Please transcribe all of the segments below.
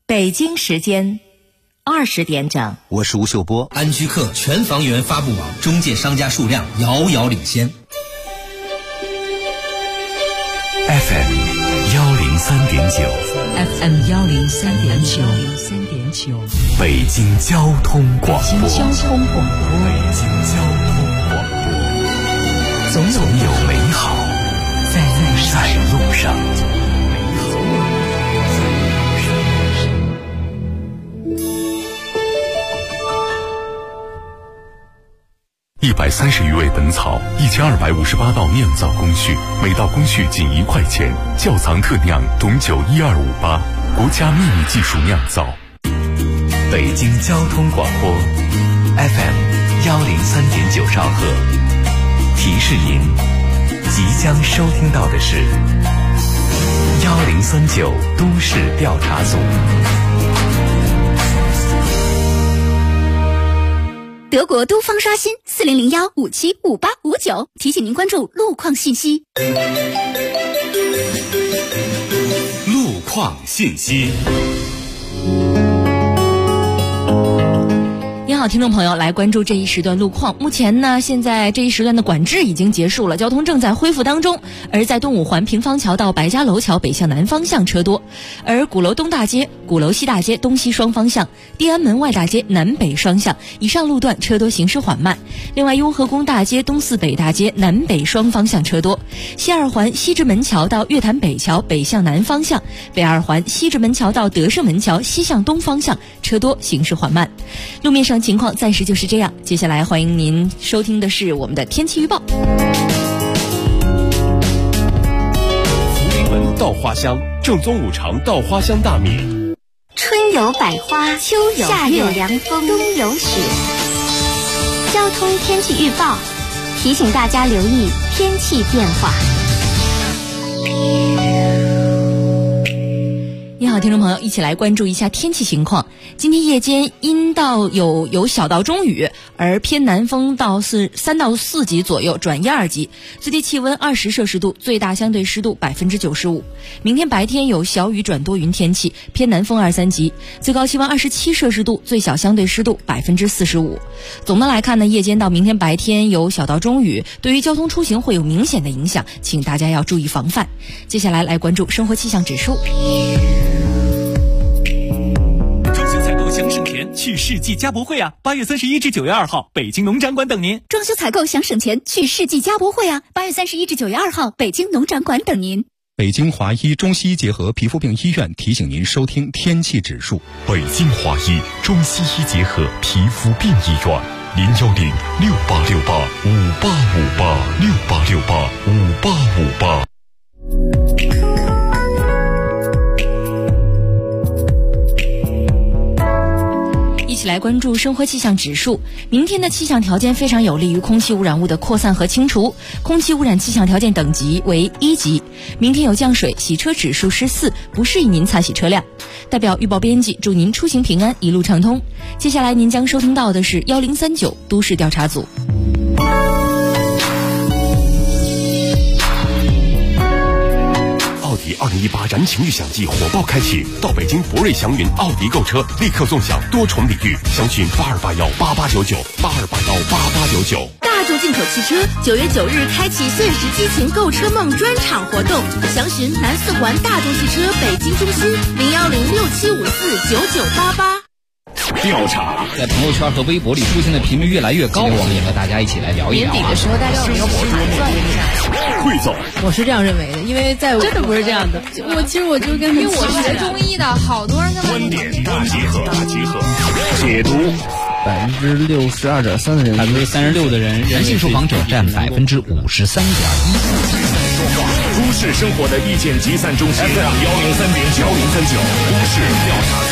北京时间20点整， 我是吴秀波。 安居客全房源发布网中介商家数量遥遥领先。 FM 103.9 FM 103.9 北京交通广播。 北京交通广播，总有美好在路上。 130余味本草，1258道酿造工序，每道工序仅1块钱。窖藏特酿董酒12588，国家秘密技术酿造。 北京交通广播 FM 103.9兆赫，提示您即将收听到的是1039都市调查组。 德国都方刷新4001575859，提醒您关注路况信息。 路况信息。 您好，听众朋友，来关注这一时段路况。目前呢，现在这一时段的管制已经结束了，交通正在恢复当中。而在东五环平方桥到白家楼桥北向南方向车多，而鼓楼东大街、鼓楼西大街东西双方向、地安门外大街南北双向以上路段车多，行驶缓慢。另外，雍和宫大街东四北大街南北双方向车多，西二环西直门桥到月坛北桥北向南方向、北二环西直门桥到德胜门桥西向东方向车多，行驶缓慢。路面上情况暂时就是这样，接下来欢迎您收听的是我们的天气预报。 福临门稻花香，正宗五常稻花香大米。 春有百花，秋有夏有凉风，冬有雪。交通天气预报提醒大家留意天气变化。 你好，听众朋友，一起来关注一下天气情况。今天夜间阴到有小到中雨，而偏南风到3到4级左右，转1、2级，最低气温20摄氏度，最大相对湿度95%。明天白天有小雨转多云天气，偏南风2、3级，最高气温27摄氏度，最小相对湿度45%。总的来看呢，夜间到明天白天有小到中雨，对于交通出行会有明显的影响，请大家要注意防范。接下来关注生活气象指数。 想省钱去世纪家博会啊！8月31至9月2号，北京农展馆等您。 装修采购想省钱去世纪家博会啊！8月31至9月2号，北京农展馆等您。 北京华医中西医结合皮肤病医院提醒您收听天气指数。 北京华医中西医结合皮肤病医院，0106868585858 一起来关注生活气象指数。明天的气象条件非常有利于空气污染物的扩散和清除，空气污染气象条件等级为1级。明天有降水，洗车指数是4，不适宜您擦洗车辆。代表预报编辑祝您出行平安，一路畅通。接下来您将收听到的是1039都市调查组。 奥迪2018燃情预享季火爆开启，到北京博瑞祥云奥迪购车，立刻纵享多重礼遇，详询82818899，82818899。 大众进口汽车9月9日开启限时激情购车梦专场活动，详询南4环大众汽车北京中心01067549988。 调查在朋友圈和微博里出现的频率越来越高，我们也和大家一起来聊一聊。 年底的时候，大家有没有盘算一下？ 汇总， 我是这样认为的，因为在真的不是这样的。我就跟因为我学中医的，好多人在观点大集合，解读。 62.3%的人，36%的人，男性受访者占53.1%。 都市生活的意见集散中心 FM 103.9都市调查组。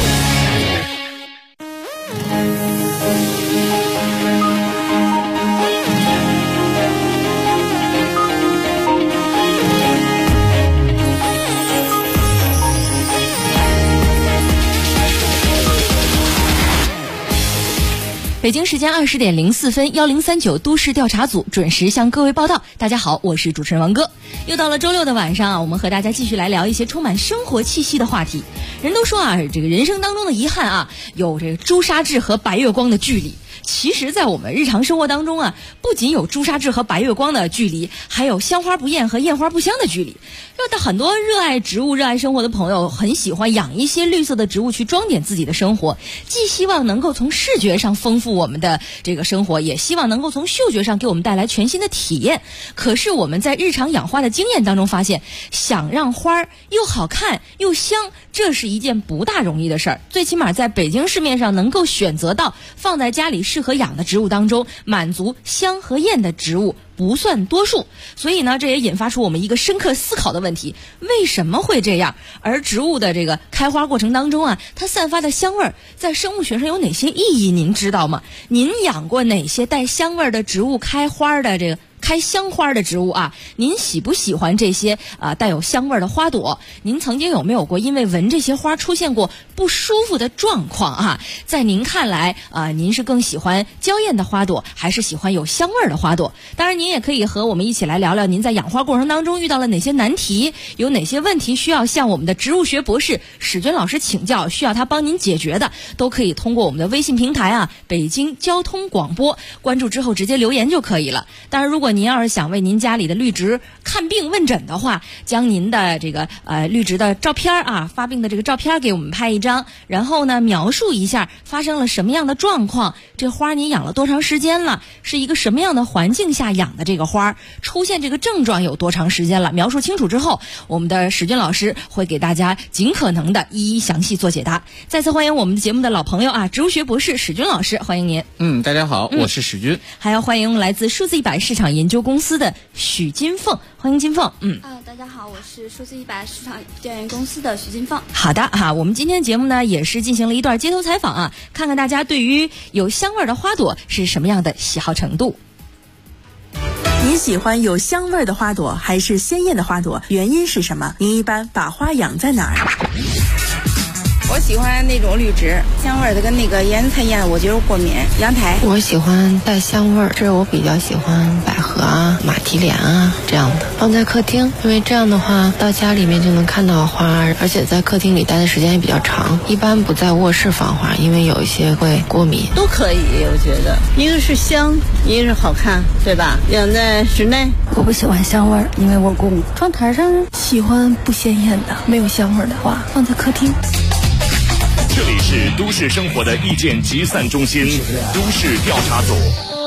北京时间20点04分，1039都市调查组准时向各位报道。大家好，我是主持人王哥。又到了周六的晚上啊，我们和大家继续来聊一些充满生活气息的话题。人都说啊，这个人生当中的遗憾啊，有这个朱砂痣和白月光的距离。其实在我们日常生活当中啊，不仅有朱砂痣和白月光的距离，还有香花不艳和艳花不香的距离。很多热爱植物、热爱生活的朋友很喜欢养一些绿色的植物去装点自己的生活，既希望能够从视觉上丰富我们的这个生活，也希望能够从嗅觉上给我们带来全新的体验。可是我们在日常养花的经验当中发现，想让花又好看又香，这是一件不大容易的事儿。最起码在北京市面上能够选择到放在家里适合养的植物当中，满足香和艳的植物不算多数。所以呢，这也引发出我们一个深刻思考的问题：为什么会这样？而植物的这个开花过程当中啊，它散发的香味在生物学上有哪些意义？您知道吗？您养过哪些带香味的植物开花的这个开香花的植物啊？您喜不喜欢这些带有香味的花朵？您曾经有没有过因为闻这些花出现过不舒服的状况啊？在您看来您是更喜欢娇艳的花朵，还是喜欢有香味的花朵？当然您也可以和我们一起来聊聊您在养花过程当中遇到了哪些难题，有哪些问题需要向我们的植物学博士史军老师请教，需要他帮您解决的，都可以通过我们的微信平台北京交通广播关注之后直接留言就可以了。当然如果您要是想为您家里的绿植看病问诊的话，将您的这个绿植的照片发病的这个照片给我们拍一张，然后呢描述一下发生了什么样的状况，这花您养了多长时间了，是一个什么样的环境下养的这个花，出现这个症状有多长时间了，描述清楚之后，我们的史军老师会给大家尽可能的一一详细做解答。再次欢迎我们的节目的老朋友植物学博士史军老师，欢迎您。 大家好，我是史军。 还要欢迎来自数字100市场研究公司的许金凤，欢迎金凤。 大家好，我是数字100市场调研公司的许金凤。 好的我们今天节目呢也是进行了一段街头采访看看大家对于有香味的花朵是什么样的喜好程度。 您喜欢有香味的花朵还是鲜艳的花朵？原因是什么？您一般把花养在哪儿？ 我喜欢那种绿植，香味的跟那个烟菜一样，我觉得过敏。阳台， 我喜欢带香味儿，这我比较喜欢百合马蹄莲这样的，放在客厅，因为这样的话到家里面就能看到花，而且在客厅里待的时间也比较长。一般不在卧室放花，因为有一些会过敏。 都可以，我觉得一个是香，一个是好看，对吧？养在室内， 我不喜欢香味儿，因为我过敏。窗台上喜欢不鲜艳的，没有香味儿的花，放在客厅。 这里是都市生活的意见集散中心，都市调查组。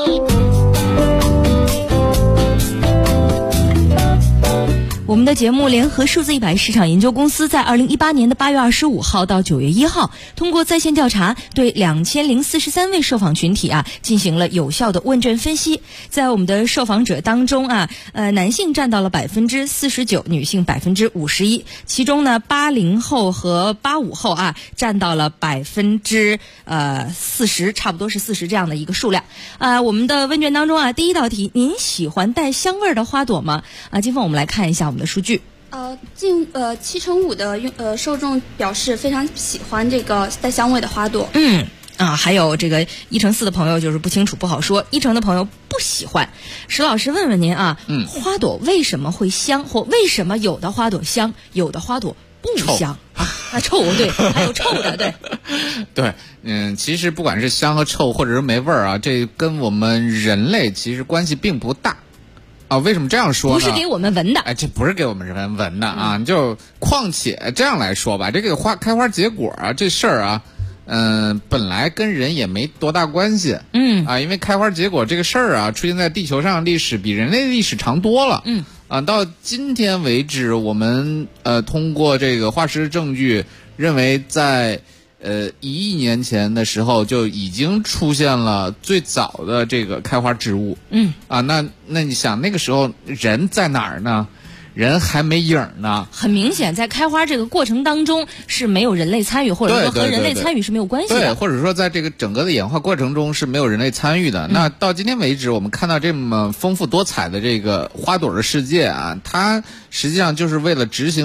我们的节目联合数字100市场研究公司在2018年的8月25号到9月1号，通过在线调查，对2043位受访群体进行了有效的问卷分析。在我们的受访者当中男性占到了49%，女性51%，其中呢80后和85后占到了40%，差不多是40这样的一个数量。我们的问卷当中第一道题，您喜欢带香味的花朵吗？金凤，我们来看一下我们的数据。 近75%的受众表示非常喜欢这个带香味的花朵。 还有这个1%的朋友就是不清楚不好说，1%的朋友不喜欢。石老师问问您花朵为什么会香，或为什么有的花朵香，有的花朵不香？臭对，还有臭的对。 对，其实不管是香和臭，或者是没味儿这跟我们人类其实关系并不大。为什么这样说呢？ 不是给我们闻的， 这不是给我们人闻的就况且这样来说吧，这个开花结果这事儿本来跟人也没多大关系。因为开花结果这个事儿出现在地球上历史比人类历史长多了。到今天为止，我们通过这个化石证据认为在1亿年前的时候就已经出现了最早的这个开花植物。那你想那个时候人在哪儿呢？人还没影呢。很明显在开花这个过程当中是没有人类参与，或者说和人类参与是没有关系的。对，或者说在这个整个的演化过程中是没有人类参与的。那到今天为止，我们看到这么丰富多彩的这个花朵的世界它实际上就是为了执行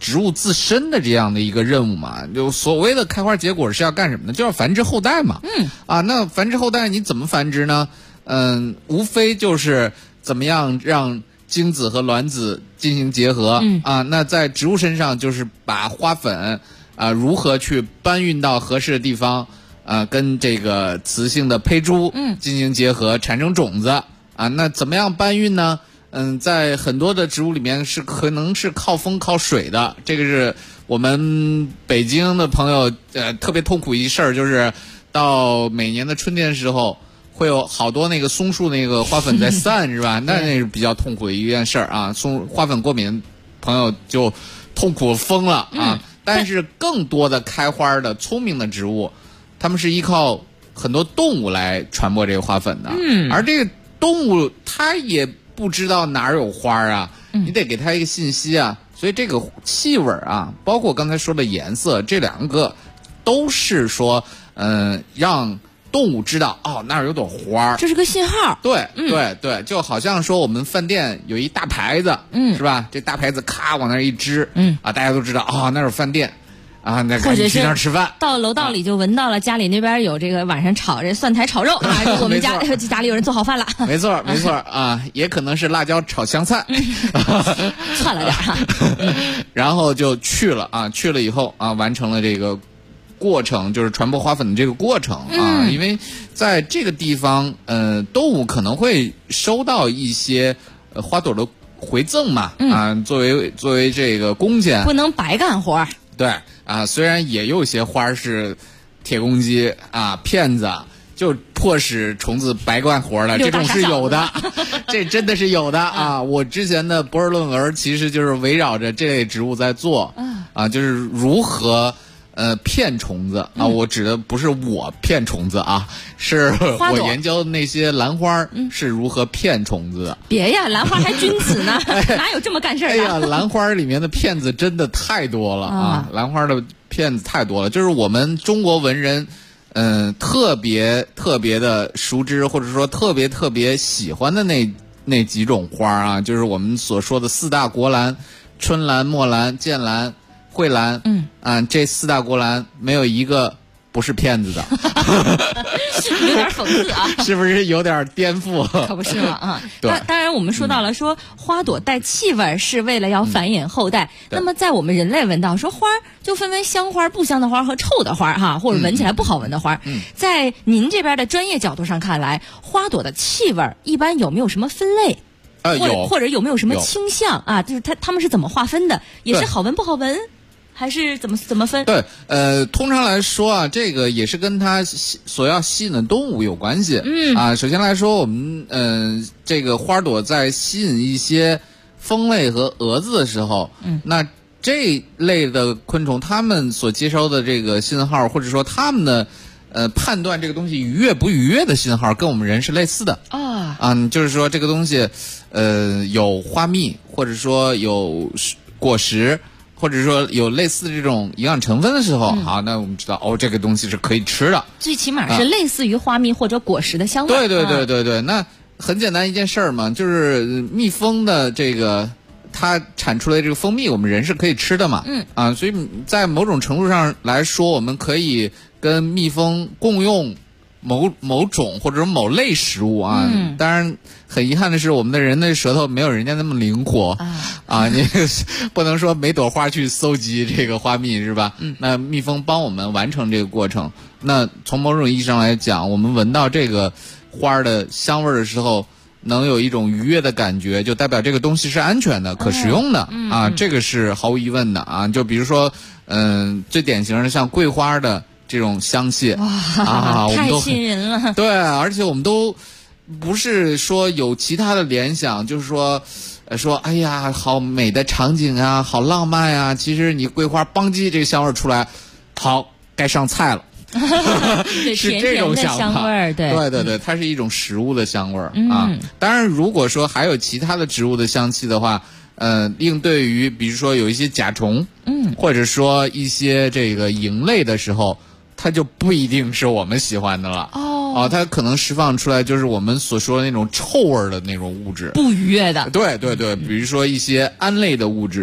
植物自身的这样的一个任务嘛。就所谓的开花结果是要干什么呢？就要繁殖后代嘛。那繁殖后代你怎么繁殖呢？无非就是怎么样让精子和卵子进行结合。那在植物身上就是把花粉如何去搬运到合适的地方，跟这个雌性的胚珠进行结合，产生种子。那怎么样搬运呢？在很多的植物里面是可能是靠风靠水的，这个是我们北京的朋友特别痛苦一事儿，就是到每年的春天的时候，会有好多那个松树那个花粉在散是吧？那是比较痛苦的一件事儿啊。花粉过敏朋友就痛苦疯了啊。但是更多的开花的聪明的植物，它们是依靠很多动物来传播这个花粉的。而这个动物它也不知道哪儿有花啊，你得给它一个信息啊。所以这个气味啊，包括刚才说的颜色，这两个都是说让动物知道那儿有朵花， 这是个信号。 对对，就好像说我们饭店有一大牌子，是吧？这大牌子咔往那儿一支，大家都知道那是饭店。那赶紧去那儿吃饭。 到楼道里就闻到了，家里那边有这个晚上炒这蒜苔炒肉我们家里有人做好饭了。 没错也可能是辣椒炒香菜， 窜了点然后就去了去了以后完成了这个过程，就是传播花粉的这个过程因为在这个地方动物可能会收到一些花朵的回赠嘛作为这个工钱， 不能白干活。 对虽然也有些花是铁公鸡骗子，就迫使虫子白干活了，这种是有的这真的是有的我之前的博士论文其实就是围绕着这类植物在做就是如何骗虫子我指的不是我骗虫子是我研究的那些兰花是如何骗虫子的。 别呀，兰花还君子呢哪有这么干事的？ 兰花里面的骗子真的太多了兰花的骗子太多了，就是我们中国文人特别的熟知，或者说特别喜欢的那几种花就是我们所说的四大国兰：春兰、墨兰、剑兰、蕙兰。这四大国兰没有一个不是骗子的有点讽刺是不是有点颠覆？ 可不是嘛对， 当然我们说到了说花朵带气味是为了要繁衍后代那么在我们人类闻到说花就分为香花、不香的花和臭的花或者闻起来不好闻的花在您这边的专业角度上看来，花朵的气味一般有没有什么分类？或者有没有什么倾向就是他们是怎么划分的？也是好闻不好闻，还是怎么分？ 对，通常来说这个也是跟它所要吸引的动物有关系。首先来说，我们这个花朵在吸引一些蜂类和蛾子的时候，那这类的昆虫，它们所接收的这个信号，或者说它们的判断这个东西愉悦不愉悦的信号，跟我们人是类似的就是说这个东西有花蜜，或者说有果实，或者说有类似这种营养成分的时候那我们知道这个东西是可以吃的， 最起码是类似于花蜜或者果实的香味。 对，那很简单一件事儿嘛，就是蜜蜂的这个它产出来的这个蜂蜜，我们人是可以吃的嘛所以在某种程度上来说，我们可以跟蜜蜂共用某种或者某类食物当然很遗憾的是，我们的人的舌头没有人家那么灵活你不能说每朵花去搜集这个花蜜是吧？那蜜蜂帮我们完成这个过程。那从某种意义上来讲，我们闻到这个花的香味的时候，能有一种愉悦的感觉，就代表这个东西是安全的、可食用的这个是毫无疑问的就比如说最典型的像桂花的这种香气我们都太吸引人了。 对，而且我们都不是说有其他的联想，就是说哎呀好美的场景好浪漫其实你桂花邦叽这个香味出来，好该上菜了是这种想法， 香味对，它是一种食物的香味当然如果说还有其他的植物的香气的话应对于比如说有一些甲虫或者说一些这个蝇类的时候，它就不一定是我们喜欢的了它可能释放出来就是我们所说的那种臭味的那种物质， 不愉悦的。 对，比如说一些胺类的物质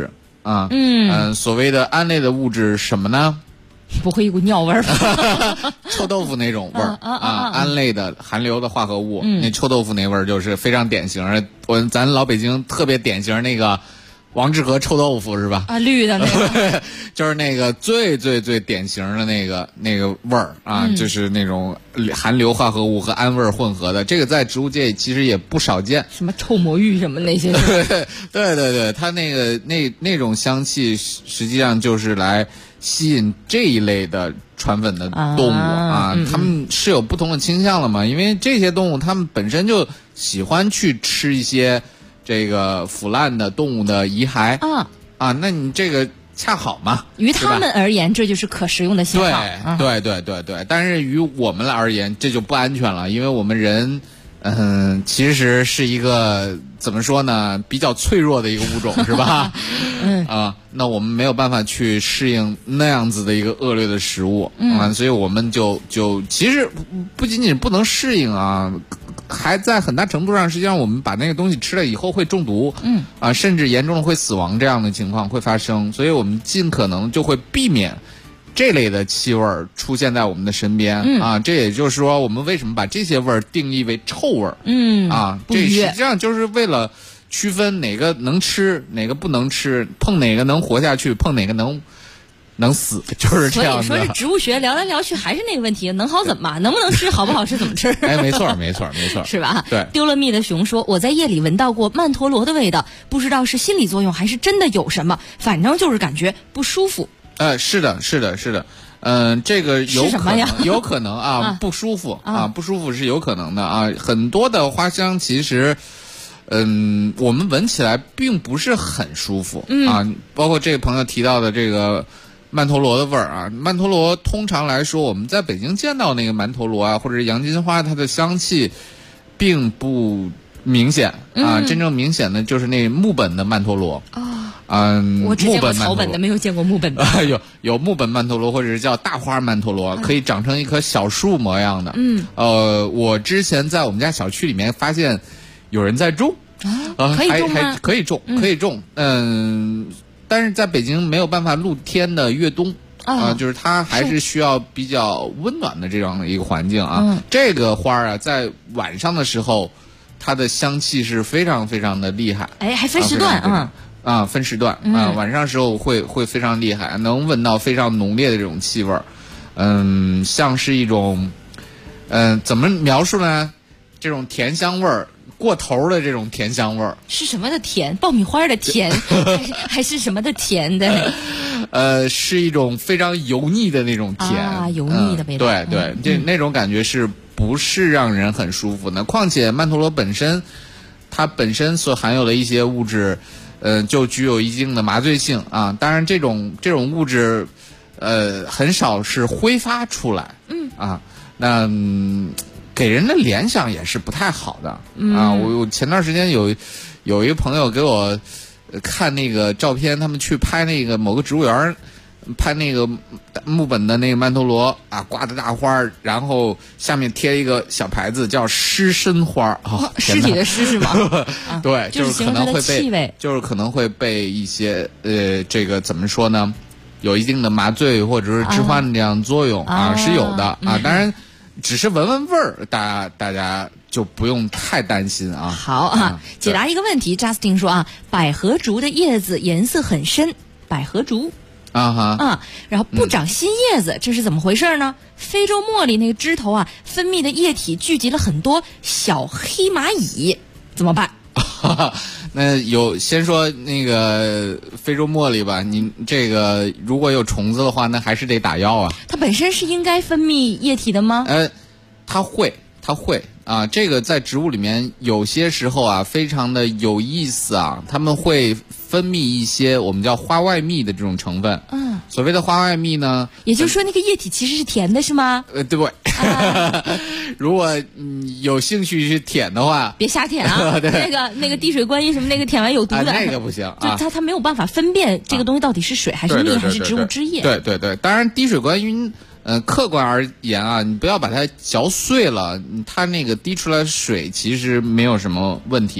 啊。所谓的胺类的物质什么呢？ 不会一股尿味儿吧？ 臭豆腐那种味儿胺类的含硫的化合物，那臭豆腐那味儿就是非常典型。咱老北京特别典型那个王致和臭豆腐是吧？ 啊，绿的那个， 就是那个最典型的那个味儿啊，就是那种含硫化合物和胺味混合的。这个在植物界其实也不少见。 什么臭魔芋什么那些？ 对，它那种香气实际上就是来吸引这一类的传粉的动物啊，它们是有不同的倾向了嘛？因为这些动物它们本身就喜欢去吃一些这个腐烂的动物的遗骸那你这个恰好嘛， 于他们而言这就是可食用的信号。 对，但是于我们而言这就不安全了，因为我们人其实是一个怎么说呢，比较脆弱的一个物种是吧？那我们没有办法去适应那样子的一个恶劣的食物所以我们就其实不仅仅不能适应还在很大程度上实际上我们把那个东西吃了以后会中毒甚至严重的会死亡，这样的情况会发生，所以我们尽可能就会避免这类的气味出现在我们的身边这也就是说我们为什么把这些味儿定义为臭味这实际上就是为了区分哪个能吃哪个不能吃，碰哪个能活下去，碰哪个能死，就是这样的。 所以说这植物学聊来聊去还是那个问题，能好怎么能不能吃，好不好吃怎么吃。 没错是吧？ 对。 丢了蜜的熊说，我在夜里闻到过曼陀罗的味道，不知道是心理作用还是真的有什么，反正就是感觉不舒服。 是的这个有可能不舒服不舒服是有可能的很多的花香其实我们闻起来并不是很舒服包括这个朋友提到的这个曼陀罗的味儿曼陀罗通常来说我们在北京见到那个曼陀罗或者是洋金花，它的香气并不明显真正明显的就是那木本的曼陀罗我只见过草本的，没有见过木本的。 有木本曼陀罗或者是叫大花曼陀罗，可以长成一棵小树模样的。我之前在我们家小区里面发现有人在种可以种吗？ 可以种但是在北京没有办法露天的越冬就是它还是需要比较温暖的这样的一个环境这个花在晚上的时候它的香气是非常非常的厉害。 还分时段分时段晚上时候会非常厉害，能闻到非常浓烈的这种气味像是一种怎么描述呢？这种甜香味儿过头的这种甜香味儿是什么的甜？爆米花的甜还是什么的甜的？ 是一种非常油腻的那种甜油腻的味道。 对那种感觉是不是让人很舒服呢？况且曼陀罗它本身所含有的一些物质就具有一定的麻醉性当然这种物质很少是挥发出来那给人的联想也是不太好的我前段时间有一个朋友给我看那个照片，他们去拍那个某个植物园拍那个木本的那个曼陀罗挂的大花，然后下面贴一个小牌子叫尸身花尸体的尸是吗？ 对， 就是可能会气味， 就是可能会被一些这个怎么说呢，有一定的麻醉或者是致幻这样作用是有的当然只是闻闻味儿，大家就不用太担心好解答一个问题 ，Justin 说百合竹的叶子颜色很深，百合竹然后不长新叶子，这是怎么回事呢？非洲茉莉那个枝头分泌的液体聚集了很多小黑蚂蚁，怎么办？ 那先说那个非洲茉莉吧，你这个如果有虫子的话，那还是得打药它本身是应该分泌液体的吗？ 它会这个在植物里面有些时候非常的有意思它们会分泌一些我们叫花外蜜的这种成分所谓的花外蜜呢， 也就是说那个液体其实是甜的是吗？ 对如果有兴趣去舔的话， 别瞎舔那个滴水观音什么那个舔完有毒的那个不行就它没有办法分辨这个东西到底是水还是蜜还是植物汁液。 对，当然滴水观音客观而言你不要把它嚼碎了，它那个滴出来的水其实没有什么问题，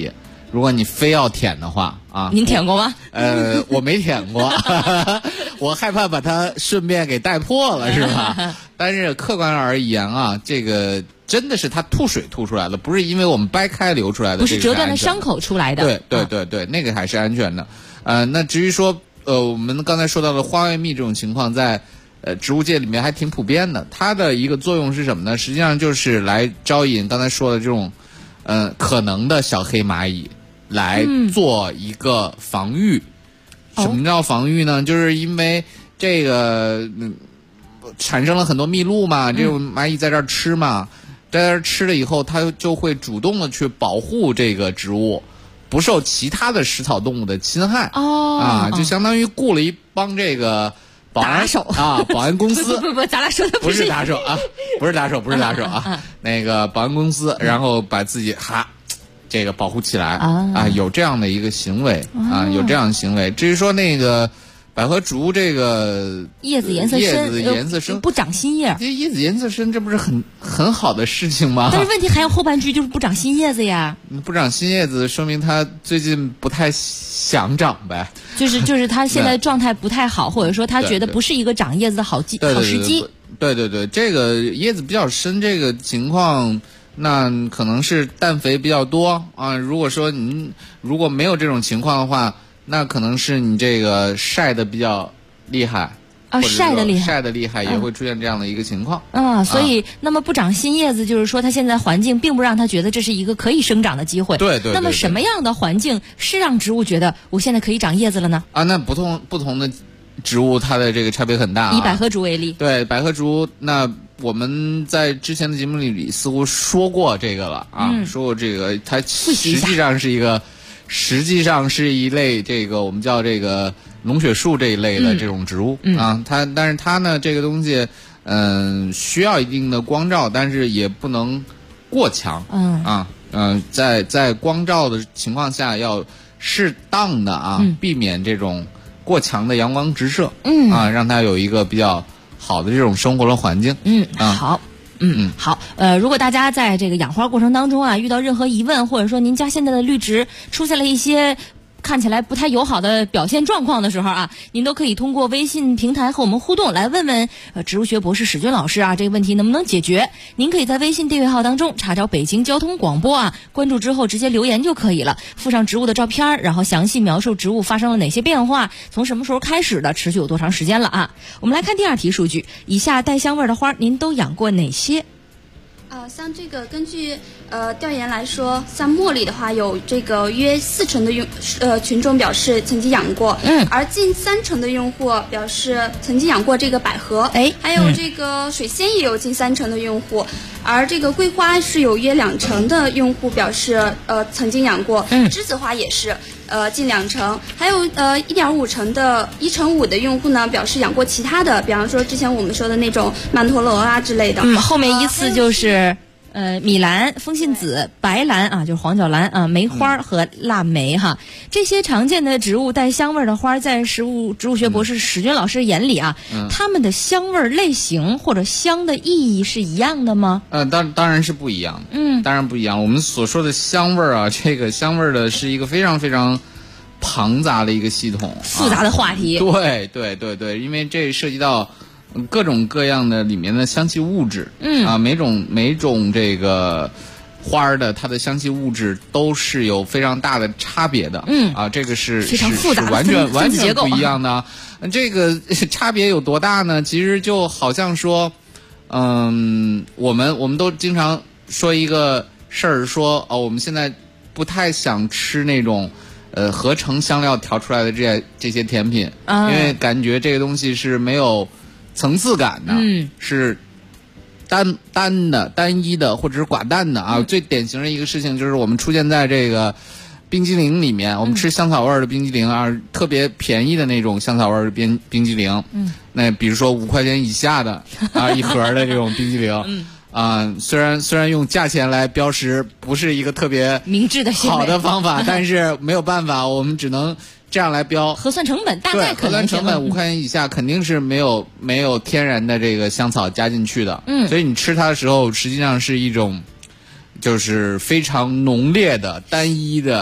如果你非要舔的话啊， 您舔过吗？ 我没舔过，我害怕把它顺便给带破了，是吧？但是客观而言啊，这个真的是它吐水吐出来的，不是因为我们掰开流出来的， 不是折断的伤口出来的。 对，那个还是安全的。那至于说我们刚才说到的花外蜜这种情况，在植物界里面还挺普遍的。它的一个作用是什么呢？实际上就是来招引刚才说的这种可能的小黑蚂蚁。来做一个防御。什么叫防御呢？就是因为这个产生了很多蜜露嘛，这种蚂蚁在这儿吃嘛，在这儿吃了以后，它就会主动的去保护这个植物，不受其他的食草动物的侵害。就相当于雇了一帮这个保安手啊，保安公司。 不，咱俩说的不是打手啊，不是打手啊，那个保安公司，然后把自己这个保护起来有这样的一个行为有这样的行为。至于说那个百合竹这个叶子颜色深不长新叶， 这叶子颜色深，这不是很好的事情吗？ 但是问题还有后半句，就是不长新叶子呀。 不长新叶子，说明它最近不太想长呗。 就是它现在状态不太好，或者说它觉得不是一个长叶子的好时机。 对，这个叶子比较深这个情况。那可能是氮肥比较多啊。如果说您如果没有这种情况的话，那可能是你这个晒得比较厉害晒得厉害也会出现这样的一个情况所以那么不长新叶子，就是说它现在环境并不让它觉得这是一个可以生长的机会。 对。 那么什么样的环境是让植物觉得我现在可以长叶子了呢？ 那不同的植物它的这个差别很大。 以百合竹为例， 对百合竹，那我们在之前的节目里似乎说过这个了说过这个，它实际上是一类这个我们叫这个龙血树这一类的这种植物但是它呢这个东西需要一定的光照，但是也不能过强在光照的情况下要适当的避免这种过强的阳光直射让它有一个比较好的这种生活的环境。 好。如果大家在这个养花过程当中遇到任何疑问，或者说您家现在的绿植出现了一些看起来不太友好的表现状况的时候您都可以通过微信平台和我们互动，来问问植物学博士史军老师这个问题能不能解决。您可以在微信订阅号当中查找北京交通广播关注之后直接留言就可以了，附上植物的照片，然后详细描述植物发生了哪些变化，从什么时候开始的，持续有多长时间了我们来看第二题数据，以下带香味的花您都养过哪些？ 像这个根据调研来说，像茉莉的话，有这个约40%的群众表示曾经养过，而近30%的用户表示曾经养过这个百合，还有这个水仙也有近30%的用户，而这个桂花是有约20%的用户表示曾经养过，栀子花也是近20%，还有1.5%的1%5的用户呢表示养过其他的，比方说之前我们说的那种曼陀罗之类的。 后面依次就是米兰、风信子、白兰就是黄角兰梅花和腊梅这些常见的植物带香味的花，在植物学博士史军老师眼里它们的香味类型或者香的意义是一样的吗？ 当然是不一样的。当然不一样。我们所说的香味这个香味的是一个非常非常庞杂的一个系统， 复杂的话题。 对，因为这涉及到各种各样的里面的香气物质，每种这个花的它的香气物质都是有非常大的差别的，这个是非常复杂的完全不一样的。这个差别有多大呢？其实就好像说，我们都经常说一个事儿，说我们现在不太想吃那种合成香料调出来的这些甜品，因为感觉这个东西是没有层次感的，是单一的或者是寡淡的最典型的一个事情就是我们出现在这个冰激凌里面，我们吃香草味的冰激凌特别便宜的那种香草味的冰激凌，那比如说5块钱以下的一盒的这种冰激凌。虽然用价钱来标识不是一个特别明智的好的方法，但是没有办法，我们只能这样来标。 核算成本大概可能核算成本5块钱以下肯定是没有天然的这个香草加进去的，所以你吃它的时候实际上是一种就是非常浓烈的单一的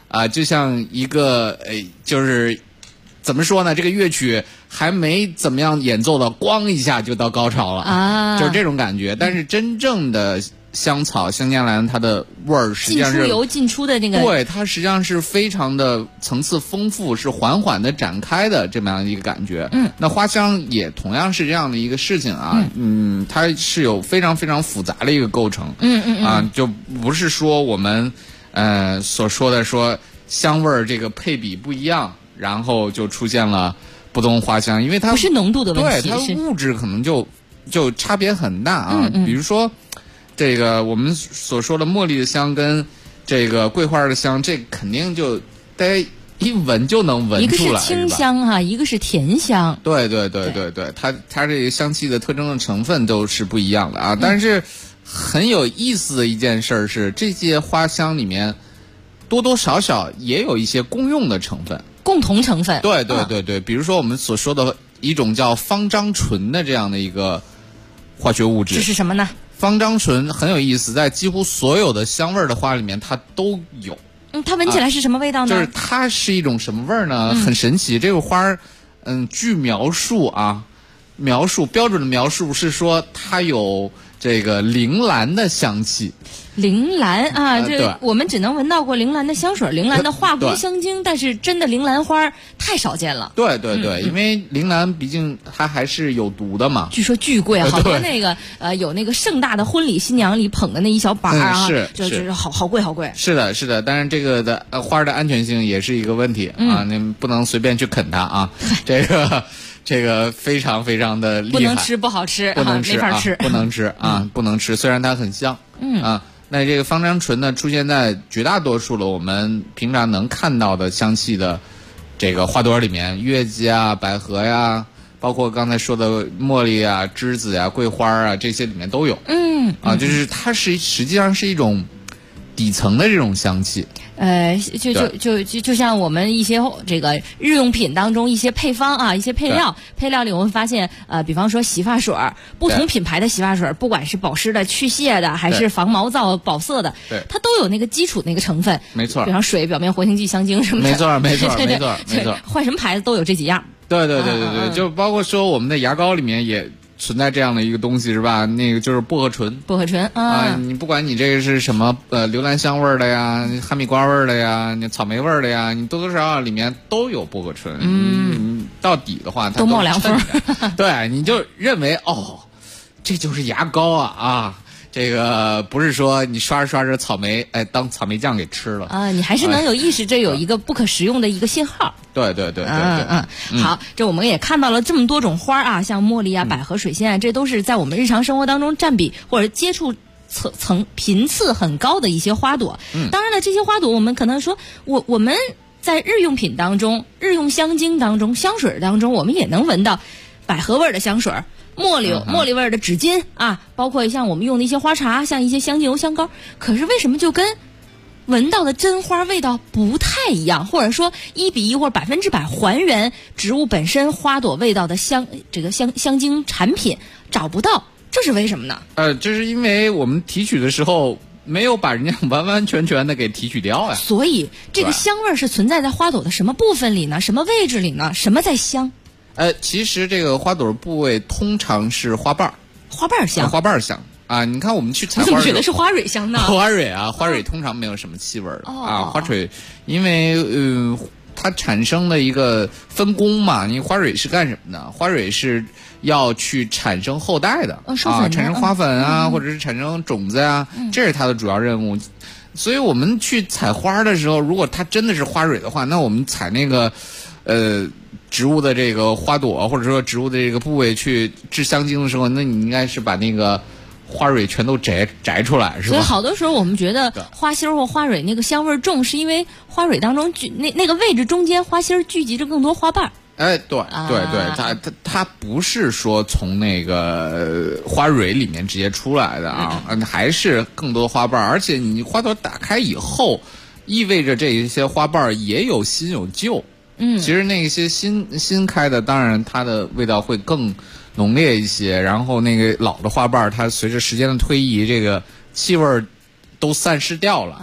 就像一个就是怎么说呢？这个乐曲还没怎么样演奏的，咣一下就到高潮了啊，就是这种感觉。但是真正的香草香江兰，它的味儿实际上是进出的那个， 对，它实际上是非常的层次丰富，是缓缓的展开的这么样一个感觉。那花香也同样是这样的一个事情啊，它是有非常非常复杂的一个构成。就不是说我们所说的说香味儿这个配比不一样，然后就出现了不同花香，因为它不是浓度的问题， 对，它物质可能就差别很大啊。比如说这个我们所说的茉莉的香跟这个桂花的香，这肯定就大家一闻就能闻出来， 一个是清香哈，一个是甜香。 对，它这个香气的特征的成分都是不一样的啊。但是很有意思的一件事是，这些花香里面多多少少也有一些公用的成分， 共同成分。 对，比如说我们所说的一种叫芳樟醇的这样的一个化学物质。 这是什么呢？ 芳樟醇很有意思，在几乎所有的香味的花里面它都有。 它闻起来是什么味道呢？ 就是它是一种什么味儿呢？很神奇。这个花据描述标准的描述是说它有这个铃兰的香气。 铃兰啊，这我们只能闻到过铃兰的香水、铃兰的化工香精，但是真的铃兰花太少见了。 对，因为铃兰毕竟它还是有毒的嘛。 据说巨贵，好多那个有那个盛大的婚礼，新娘里捧的那一小把啊，就是好贵。是的，但是这个的花的安全性也是一个问题啊，你不能随便去啃它啊，这个非常非常的厉害， 不能吃，不好吃，没法吃， 不能吃啊，不能吃。虽然它很香，那这个芳樟醇呢，出现在绝大多数的我们平常能看到的香气的这个花朵里面，月季啊、百合呀，包括刚才说的茉莉啊、栀子啊、桂花啊，这些里面都有。就是它实际上是一种底层的这种香气。 就像我们一些这个日用品当中一些配方啊，一些配料里我们发现比方说洗发水，不同品牌的洗发水，不管是保湿的、去屑的，还是防毛躁、保色的，它都有那个基础那个成分。 没错， 比方水、表面活性剂、香精什么的。 没错， 换什么牌子都有这几样。 对，就包括说我们的牙膏里面也存在这样的一个东西是吧？那个就是薄荷醇啊，你不管你这个是什么榴兰香味的呀、哈密瓜味的呀、你草莓味的呀，你多多少少里面都有薄荷醇。到底的话它都冒2分。 对，你就认为这就是牙膏啊。这个不是说你刷着刷着草莓，当草莓酱给吃了啊！你还是能有意识，这有一个不可食用的一个信号。 对。 好，这我们也看到了这么多种花啊，像茉莉啊、百合、水仙啊，这都是在我们日常生活当中占比或者接触频次很高的一些花朵。当然了，这些花朵我们可能说，我们在日用品当中、日用香精当中、香水当中，我们也能闻到百合味的香水。茉莉味的纸巾啊，包括像我们用的一些花茶，像一些香精油、香膏。可是为什么就跟闻到的真花味道不太一样，或者说1比1或者100%还原植物本身花朵味道的香精产品找不到？这是为什么呢？ 这是因为我们提取的时候没有把人家完完全全的给提取掉呀。 所以这个香味是存在在花朵的什么部分里呢？什么位置里呢？什么在香？ 其实这个花朵部位通常是花瓣香。花瓣香啊！你看我们去采花， 我怎么觉得是花蕊香呢？ 花蕊通常没有什么气味的花蕊，因为它产生的一个分工嘛，你花蕊是干什么的？花蕊是要去产生后代的产生花粉啊，或者是产生种子啊，这是它的主要任务。所以我们去采花的时候，如果它真的是花蕊的话，那我们采那个植物的这个花朵，或者说植物的这个部位去制香精的时候，那你应该是把那个花蕊全都摘出来，是吧？ 所以好多时候我们觉得花心或花蕊那个香味重，是因为花蕊当中那个位置中间花心聚集着更多花瓣。 对，它不是说从那个花蕊里面直接出来的啊，还是更多花瓣，而且你花朵打开以后，意味着这一些花瓣也有新有旧。其实那些新开的，当然它的味道会更浓烈一些，然后那个老的花瓣，它随着时间的推移，这个气味都散失掉了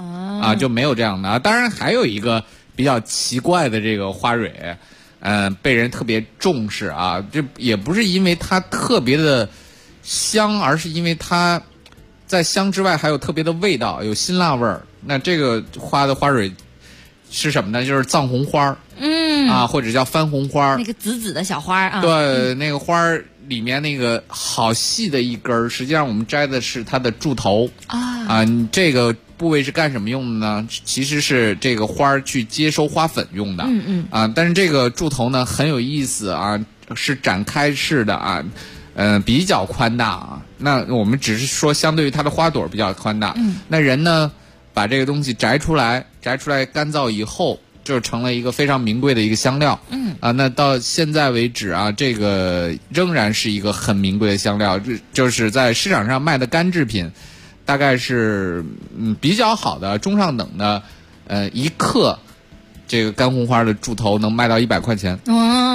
啊，就没有这样的。当然还有一个比较奇怪的这个花蕊，被人特别重视啊，这也不是因为它特别的香，而是因为它在香之外还有特别的味道，有辛辣味儿。那这个花的花蕊是什么呢？就是藏红花，或者叫番红花， 那个紫紫的小花啊。 对，那个花里面那个好细的一根，实际上我们摘的是它的柱头这个部位是干什么用的呢？其实是这个花去接收花粉用的。但是这个柱头呢很有意思啊，是展开式的啊。比较宽大啊，那我们只是说相对于它的花朵比较宽大。那人呢，把这个东西摘出来干燥以后，就成了一个非常名贵的一个香料。那到现在为止啊，这个仍然是一个很名贵的香料，就是在市场上卖的干制品，大概是比较好的中上等的，1克。这个干红花的柱头能卖到100块钱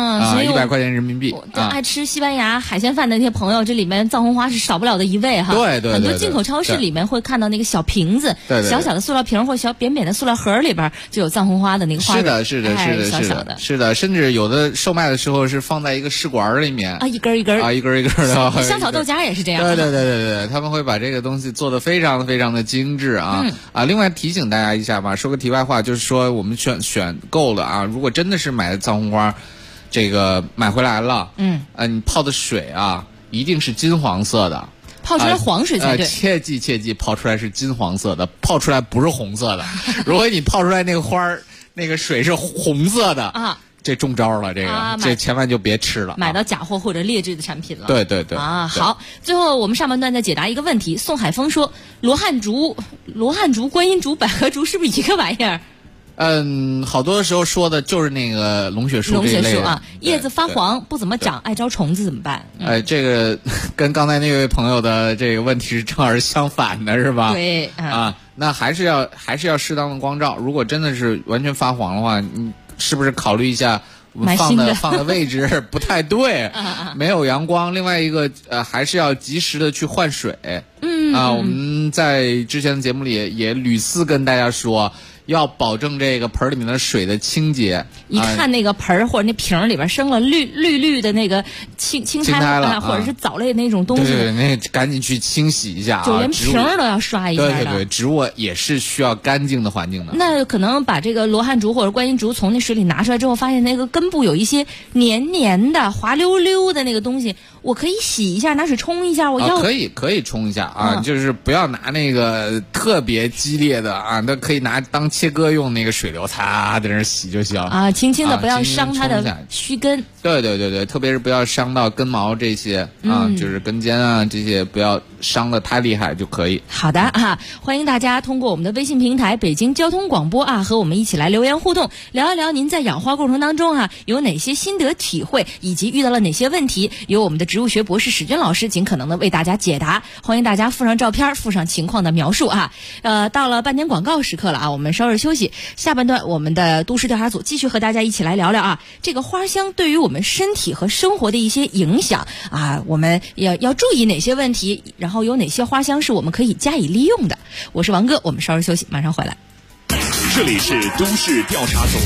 ，100块钱人民币。 爱吃西班牙海鲜饭的那些朋友，这里面藏红花是少不了的一味哈。 对， 很多进口超市里面会看到那个小瓶子，小小的塑料瓶或小扁扁的塑料盒里边就有藏红花的那个花。 是的，甚至有的售卖的时候是放在一个试管里面一根一根的。 香草豆荚也是这样。 对，他们会把这个东西做得非常非常的精致啊。另外提醒大家一下吧，说个题外话，就是说我们选购了啊，如果真的是买的藏红花，这个买回来了，你泡的水啊，一定是金黄色的， 泡出来黄水才对。 切记，泡出来是金黄色的，泡出来不是红色的。如果你泡出来那个花那个水是红色的啊，这中招了，这千万就别吃了， 买到假货或者劣质的产品了。 对好，最后我们上半段再解答一个问题。宋海峰说，罗汉竹、观音竹、百合竹是不是一个玩意儿？ 好多时候说的就是那个龙血树这一类的啊，叶子发黄不怎么长，爱招虫子怎么办？ 这个跟刚才那位朋友的这个问题是正好是相反的，是吧？ 对那还是要适当的光照。如果真的是完全发黄的话，你是不是考虑一下放的位置不太对，没有阳光。另外一个还是要及时的去换水。我们在之前的节目里也屡次跟大家说，要保证这个盆里面的水的清洁。 一看那个盆或者那瓶里边生了绿的那个青苔了，或者是藻类那种东西， 对，那赶紧去清洗一下啊！ 就连瓶都要刷一下。 对，植物也是需要干净的环境的。 那可能把这个罗汉竹或者观音竹从那水里拿出来之后，发现那个根部有一些黏黏的、滑溜溜的那个东西，我可以洗一下，拿水冲一下。 可以冲一下啊，就是不要拿那个特别激烈的啊，那可以拿当切割用那个水流擦在那洗就行啊，轻轻的，不要伤它的须根。 对，特别是不要伤到根毛这些啊，就是根尖啊这些不要伤得太厉害就可以。 好的啊，欢迎大家通过我们的微信平台北京交通广播啊，和我们一起来留言互动，聊一聊您在养花过程当中啊有哪些心得体会，以及遇到了哪些问题，由我们的植物学博士史军老师尽可能的为大家解答。欢迎大家附上照片，附上情况的描述啊。到了半点广告时刻了啊，我们稍事休息，下半段我们的都市调查组继续和大家一起来聊聊啊，这个花香对于我们身体和生活的一些影响啊，我们要注意哪些问题，然后有哪些花香是我们可以加以利用的。我是王哥，我们稍事休息，马上回来。 这里是都市调查组。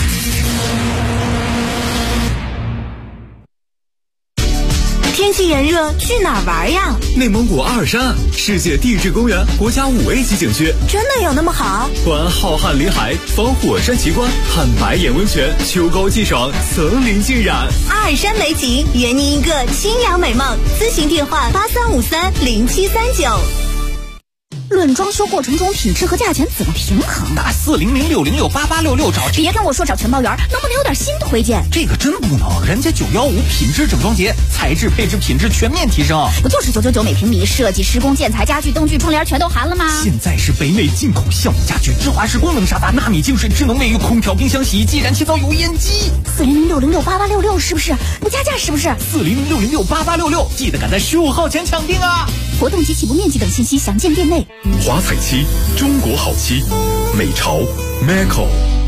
天气炎热，去哪儿玩呀？ 内蒙古阿尔山，世界地质公园国家5A 级景区， 真的有那么好？ 观浩瀚林海，访火山奇观，看白眼温泉，秋高气爽，层林尽染。 阿尔山美景，圆您一个清凉美梦。咨询电话83530739。论装修过程中品质和价钱怎么平衡？ 打4006068866找。 别跟我说找承包员，能不能有点新的推荐？ 这个真不能，人家915品质整装节，材质配置品质全面提升。 不就是999每平米，设计、施工、建材、家具、灯具、窗帘全都含了吗？ 现在是北美进口橡木家具，芝华士功能沙发，纳米净水智能卫浴，空调、冰箱、洗衣机、燃气灶、油烟机。 4006068866是不是？不加价是不是 ？4006068866，记得赶在15号前抢定啊！ 活动及起步面积等信息详见店内。 华彩漆，中国好漆，美潮 Maco。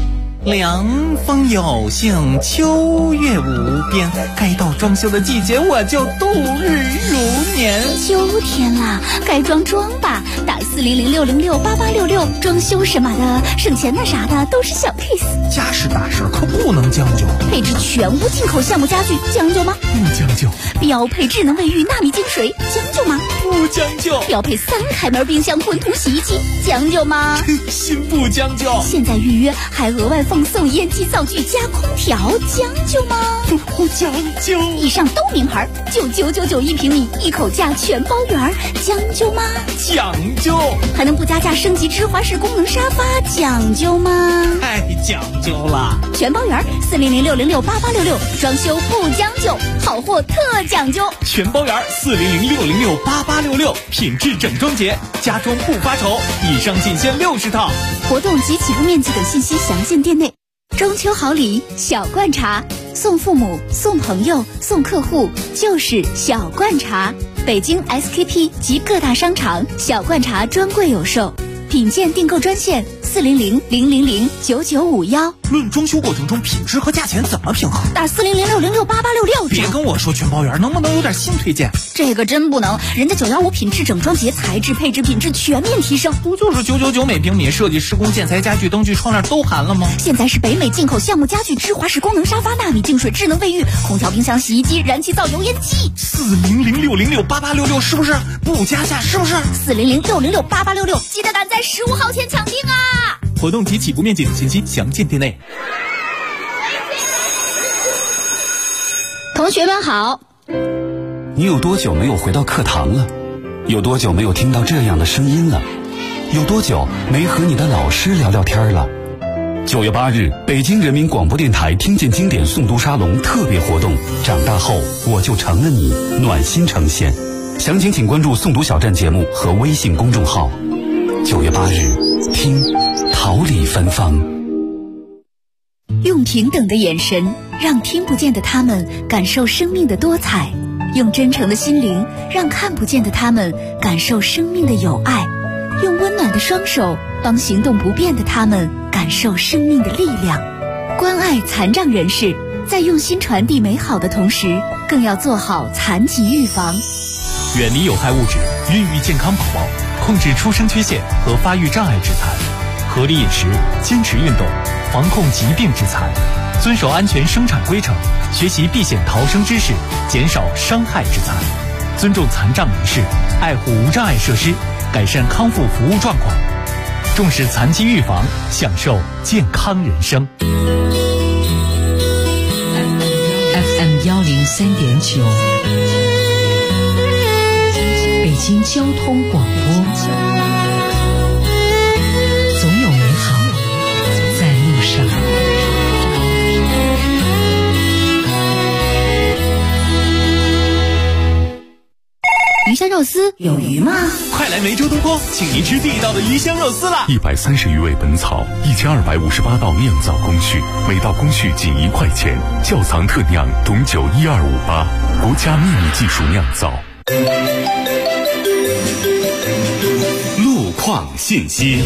凉风有幸，秋月无边，该到装修的季节，我就度日如年。 秋天啦，该装吧，打40060688866，装修什么的，省钱那啥的都是小 case。 家事大事可不能将就， 配置全屋进口橡木家具，将就吗？ 不将就。 标配智能卫浴纳米净水，将就吗？ 不将就。 标配3开门冰箱混土洗衣机，将就吗？ 真心不将就。 现在预约还额外奉送烟机灶具加空调，将就吗？ 不将就。 以上都名牌，99991平米，一口价全包圆，将就吗？ 讲究。 还能不加价升级芝华士功能沙发，讲究吗？ 太讲究了。 全包圆，40060688866，装修不将就，好货特讲究。 全包圆，40060688866，品质整装节，家装不发愁。以上仅限60套。 活动及起步面积等信息详见店内。中秋好礼，小罐茶，送父母、送朋友、送客户，就是小罐茶。北京 SKP 及各大商场小罐茶专柜有售，品鉴订购专线40000009951。 论装修过程中品质和价钱怎么平衡？ 打40060688866。 别跟我说全包圆，能不能有点新推荐？ 这个真不能，人家915品质整装节，材质配置品质全面提升。 不就是999每平米，设计施工建材家具灯具窗帘都含了吗？ 现在是北美进口橡木家具、芝华士功能沙发、纳米净水、智能卫浴、空调、冰箱、洗衣机、燃气灶、油烟机。 40060688866是不是？不加价是不是 ？40060688866，记得赶在15号前抢订啊！ 活动及起步面积等信息详见店内。 同学们好。 你有多久没有回到课堂了？有多久没有听到这样的声音了？有多久没和你的老师聊聊天了？9月8日，北京人民广播电台听见经典诵读沙龙特别活动，长大后我就成了你，暖心呈现。详情请关注诵读小站节目和微信公众号。9月8日，听桃李芬芳。 用平等的眼神让听不见的他们感受生命的多彩，用真诚的心灵让看不见的他们感受生命的有爱，用温暖的双手帮行动不便的他们感受生命的力量。关爱残障人士，在用心传递美好的同时，更要做好残疾预防。 远离有害物质，孕育健康宝宝，控制出生缺陷和发育障碍致残，合理饮食，坚持运动，防控疾病致残，遵守安全生产规程，学习避险逃生知识，减少伤害致残，尊重残障人士，爱护无障碍设施，改善康复服务状况，重视残疾预防，享受健康人生。 FM 103.9，北京交通广播。总有美好在路上。 鱼香肉丝有鱼吗？ 快来梅州东坡，请您吃地道的鱼香肉丝啦 ！130余味本草，1258道酿造工序，每道工序仅1块钱，窖藏特酿，董酒12588，国家秘密技术酿造。 路况信息。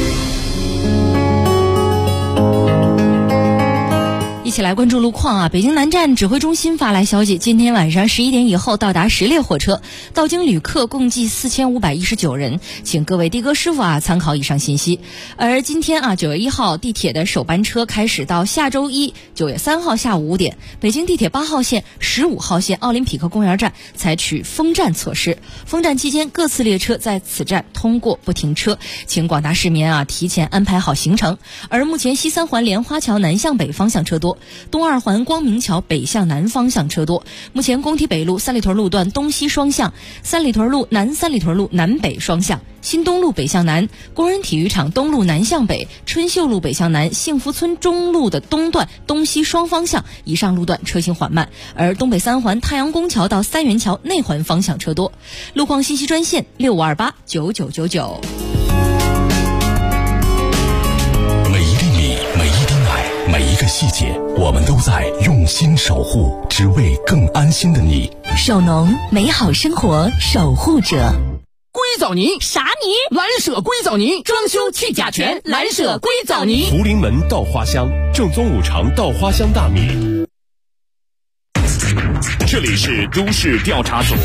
一起来关注路况啊！北京南站指挥中心发来消息，今天晚上11点以后到达10列火车，到京旅客共计4519人，请各位的哥师傅参考以上信息。而今天9月1号地铁的首班车开始到下周一9月3号下午5点，北京地铁8号线、15号线奥林匹克公园站采取封站措施，封站期间各次列车在此站通过不停车，请广大市民提前安排好行程。而目前西三环莲花桥南向北方向车多，东二环光明桥北向南方向车多。目前工体北路三里屯路段东西双向，三里屯路南三里屯路南北双向，新东路北向南，工人体育场东路南向北，春秀路北向南，幸福村中路的东段东西双方向以上路段车行缓慢。而东北三环太阳宫桥到三元桥内环方向车多。路况信息专线65289999。 每一个细节，我们都在用心守护，只为更安心的你。 守农，美好生活守护者。 龟藻泥。 啥泥？ 蓝舍硅藻泥， 装修去甲醛，蓝舍硅藻泥。 福临门稻花香，正宗五常稻花香大米。 这里是都市调查组。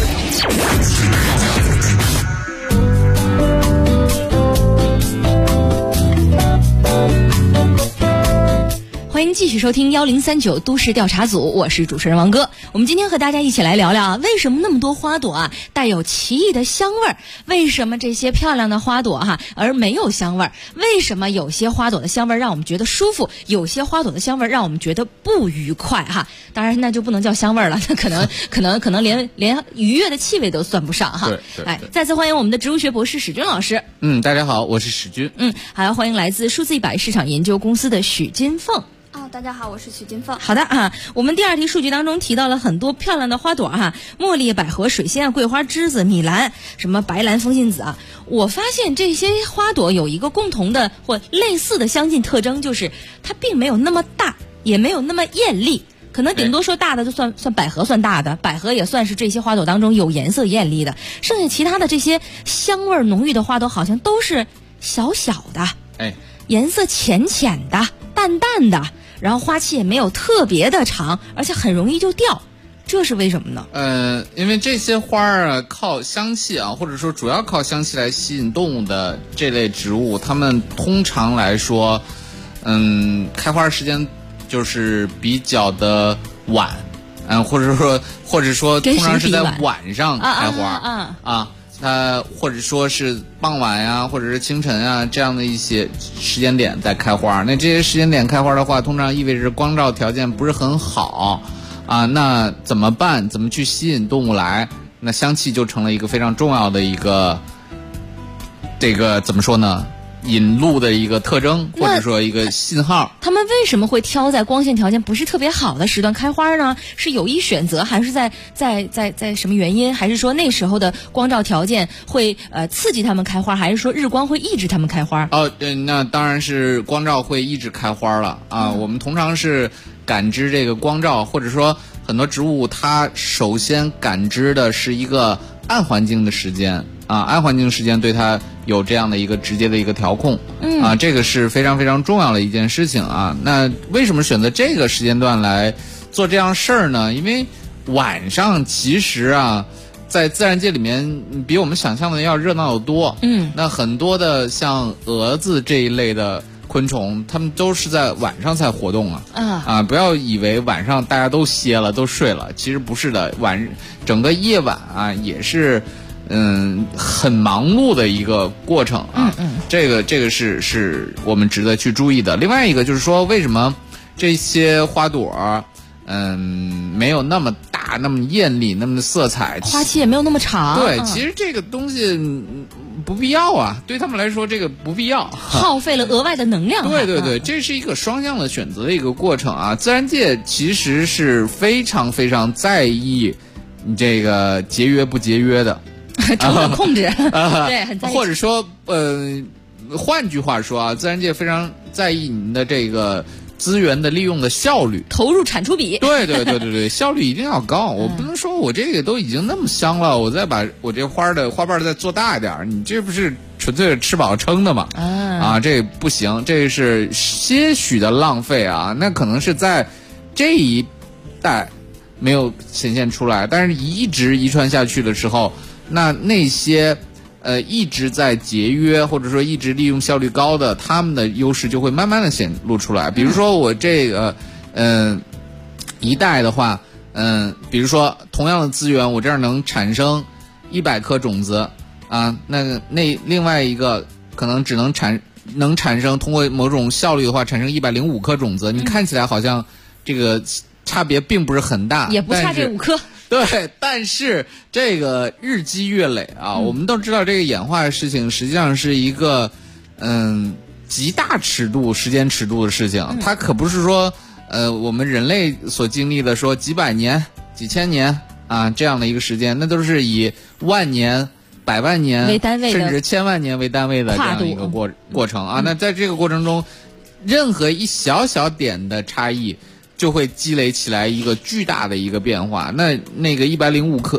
欢迎继续收听1039都市调查组，我是主持人王哥。我们今天和大家一起来聊聊为什么那么多花朵带有奇异的香味儿？为什么这些漂亮的花朵而没有香味儿？为什么有些花朵的香味让我们觉得舒服，有些花朵的香味让我们觉得不愉快当然那就不能叫香味了，那可能连愉悦的气味都算不上对， 再次欢迎我们的植物学博士史军老师。 大家好，我是史军。 还要欢迎来自数字100市场研究公司的许金凤。 大家好，我是许金凤。 好的我们第二题数据当中提到了很多漂亮的花朵茉莉、百合、水仙、桂花、栀子、米兰，什么白兰、风信子我发现这些花朵有一个共同的或类似的相近特征，就是它并没有那么大，也没有那么艳丽。可能顶多说大的就算百合算大的，百合也算是这些花朵当中有颜色艳丽的。剩下其他的这些香味浓郁的花朵好像都是小小的，颜色浅浅的、淡淡的。然后花期也没有特别的长，而且很容易就掉，这是为什么呢？ 因为这些花靠香气或者说主要靠香气来吸引动物的这类植物，它们通常来说，开花时间就是比较的晚，或者说通常是在晚上开花或者说是傍晚呀，或者是清晨这样的一些时间点在开花。那这些时间点开花的话，通常意味着光照条件不是很好那怎么办？怎么去吸引动物来？那香气就成了一个非常重要的一个这个怎么说呢？引路的一个特征，或者说一个信号。 他们为什么会挑在光线条件不是特别好的时段开花呢？是有意选择，还是在什么原因？还是说那时候的光照条件会刺激他们开花，还是说日光会抑制他们开花？ 那当然是光照会抑制开花了我们通常是感知这个光照，或者说很多植物它首先感知的是一个暗环境的时间暗环境时间对它有这样的一个直接的一个调控这个是非常非常重要的一件事情那为什么选择这个时间段来做这样事儿呢？因为晚上其实在自然界里面比我们想象的要热闹得多那很多的像蛾子这一类的昆虫，它们都是在晚上才活动不要以为晚上大家都歇了都睡了，其实不是的，整个夜晚也是很忙碌的一个过程这个是我们值得去注意的。另外一个就是说，为什么这些花朵没有那么大、那么艳丽、那么色彩， 花期也没有那么长。 对，其实这个东西不必要对他们来说这个不必要， 耗费了额外的能量。 对，这是一个双向的选择的一个过程自然界其实是非常非常在意这个节约不节约的。 成本控制对，很在意。 或者说换句话说自然界非常在意你的这个资源的利用的效率， 投入产出比。 对，效率一定要高我不能说我这个都已经那么香了，我再把我这花瓣再做大一点，你这不是纯粹吃饱撑的吗这不行，这是些许的浪费那可能是在这一代没有显现出来，但是一直遗传下去的时候，那些一直在节约或者说一直利用效率高的，他们的优势就会慢慢的显露出来。比如说我这个一代的话比如说同样的资源，我这儿能产生100颗种子那另外一个可能只能产生通过某种效率的话产生105颗种子，你看起来好像这个差别并不是很大， 也不差这5颗。 对，但是这个日积月累我们都知道这个演化的事情实际上是一个极大尺度时间尺度的事情它可不是说我们人类所经历的说几百年几千年这样的一个时间，那都是以万年百万年为单位的， 甚至千万年为单位的这样一个过程那在这个过程中任何一小小点的差异就会积累起来一个巨大的一个变化。那个105颗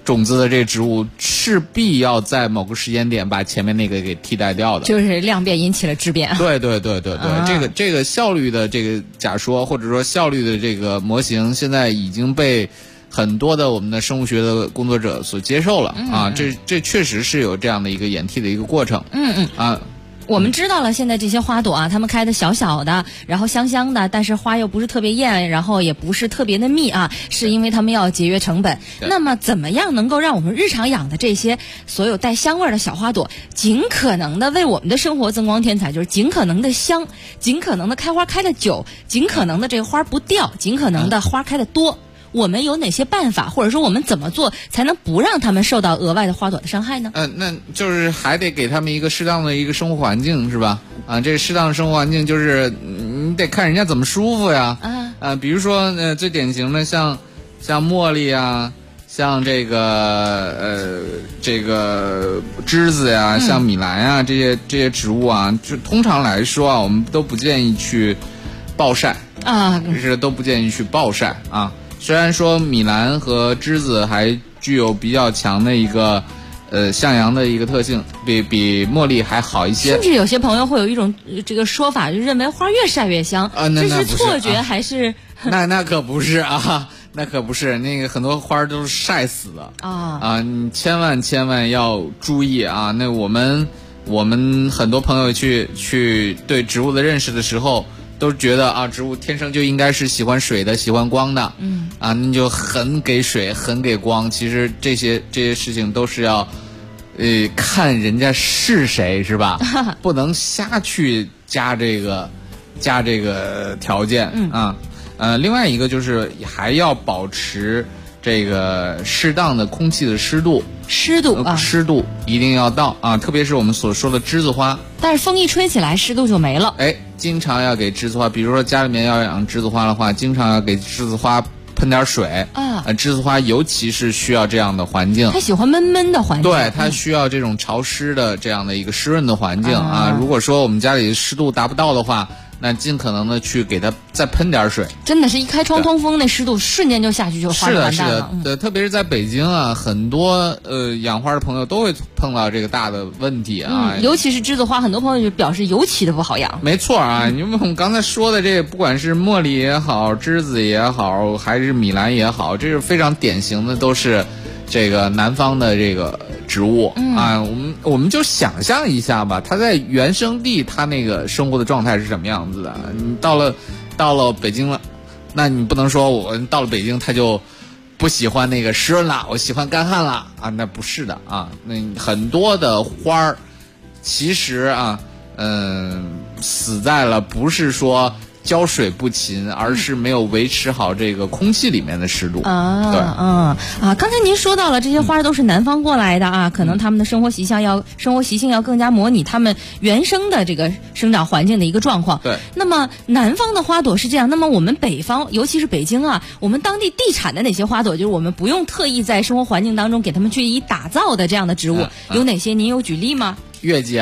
种子的这个植物势必要在某个时间点把前面那个给替代掉的， 就是量变引起了质变。 对，这个效率的这个假说或者说效率的这个模型，现在已经被很多的我们的生物学的工作者所接受了啊，这确实是有这样的一个演替的一个过程。 我们知道了，现在这些花朵啊，它们开的小小的，然后香香的，但是花又不是特别艳，然后也不是特别的密啊，是因为它们要节约成本。那么怎么样能够让我们日常养的这些所有带香味的小花朵，尽可能的为我们的生活增光添彩，就是尽可能的香，尽可能的开花开的久，尽可能的这个花不掉，尽可能的花开的多。我们有哪些办法，或者说我们怎么做才能不让他们受到额外的花朵的伤害呢？ 那就是还得给他们一个适当的一个生活环境，是吧？这个适当的生活环境就是你得看人家怎么舒服呀。比如说最典型的像茉莉啊，像这个栀子呀，像米兰啊，这些植物啊，就通常来说啊，我们都不建议去暴晒啊，就是都不建议去暴晒啊。虽然说米兰和栀子还具有比较强的一个向阳的一个特性，比茉莉还好一些。 甚至有些朋友会有一种这个说法，就认为花越晒越香，这是错觉还是？ 那可不是啊，那可不是，那个很多花都是晒死的你千万要注意啊！那我们很多朋友去对植物的认识的时候，都觉得啊，植物天生就应该是喜欢水的，喜欢光的，你就很给水，很给光。其实这些事情都是要，看人家是谁，是吧？不能瞎去加这个条件另外一个就是还要保持这个适当的空气的湿度一定要到啊，特别是我们所说的栀子花。 但是风一吹起来，湿度就没了。 经常要给栀子花，比如说家里面要养栀子花的话，经常要给栀子花喷点水栀子花尤其是需要这样的环境， 它喜欢闷闷的环境， 对，它需要这种潮湿的这样的一个湿润的环境如果说我们家里湿度达不到的话，那尽可能的去给它再喷点水， 真的是一开窗通风，那湿度瞬间就下去，就花就完蛋了。 是的，特别是在北京啊，很多养花的朋友都会碰到这个大的问题尤其是栀子花，很多朋友就表示尤其的不好养。 没错因为我们刚才说的这不管是茉莉也好，栀子也好，还是米兰也好，这是非常典型的，都是这个南方的这个植物我们就想象一下吧，它在原生地它那个生活的状态是什么样子的。你到了北京了，那你不能说我到了北京它就不喜欢那个湿润了，我喜欢干旱了那不是的那很多的花儿其实死在了不是说浇水不勤，而是没有维持好这个空气里面的湿度刚才您说到了这些花都是南方过来的可能他们的生活习性要更加模拟他们原生的这个生长环境的一个状况。 对， 那么南方的花朵是这样，那么我们北方，尤其是北京我们当地地产的哪些花朵，就是我们不用特意在生活环境当中给他们去打造的这样的植物有哪些？您有举例吗？ 月季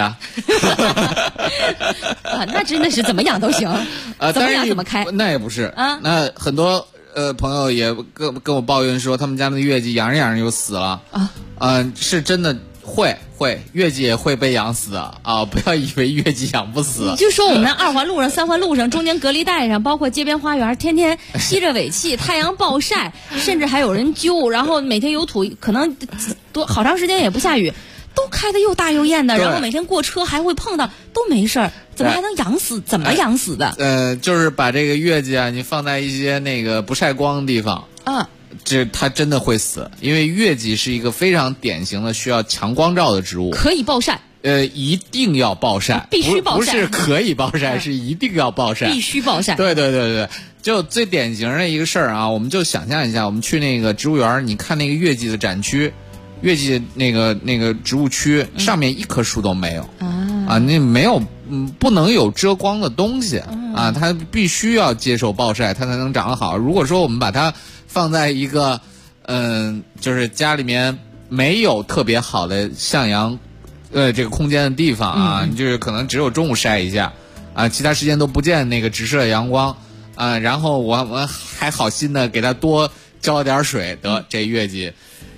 那真的是怎么养都行怎么养怎么开。 那也不是那很多朋友也跟我抱怨说，他们家的月季养着养着就死了是真的会月季也会被养死的不要以为月季养不死。 你就说我们2环路上、3环路上、中间隔离带上，包括街边花园，天天吸着尾气，太阳暴晒，甚至还有人揪，然后每天有土，可能好长时间也不下雨，都开得又大又艳的，然后每天过车还会碰到，都没事儿，怎么还能养死？怎么养死的？ 就是把这个月季你放在一些那个不晒光的地方它真的会死，因为月季是一个非常典型的需要强光照的植物， 可以暴晒。 一定要暴晒， 必须暴晒， 不是可以暴晒，是一定要暴晒， 必须暴晒。 对，就最典型的一个事儿我们就想象一下，我们去那个植物园，你看那个月季的展区。月季那个植物区上面一棵树都没有那没有不能有遮光的东西它必须要接受暴晒，它才能长得好。如果说我们把它放在一个就是家里面没有特别好的向阳这个空间的地方就是可能只有中午晒一下其他时间都不见那个直射阳光然后我还好心的给它多浇点水，这月季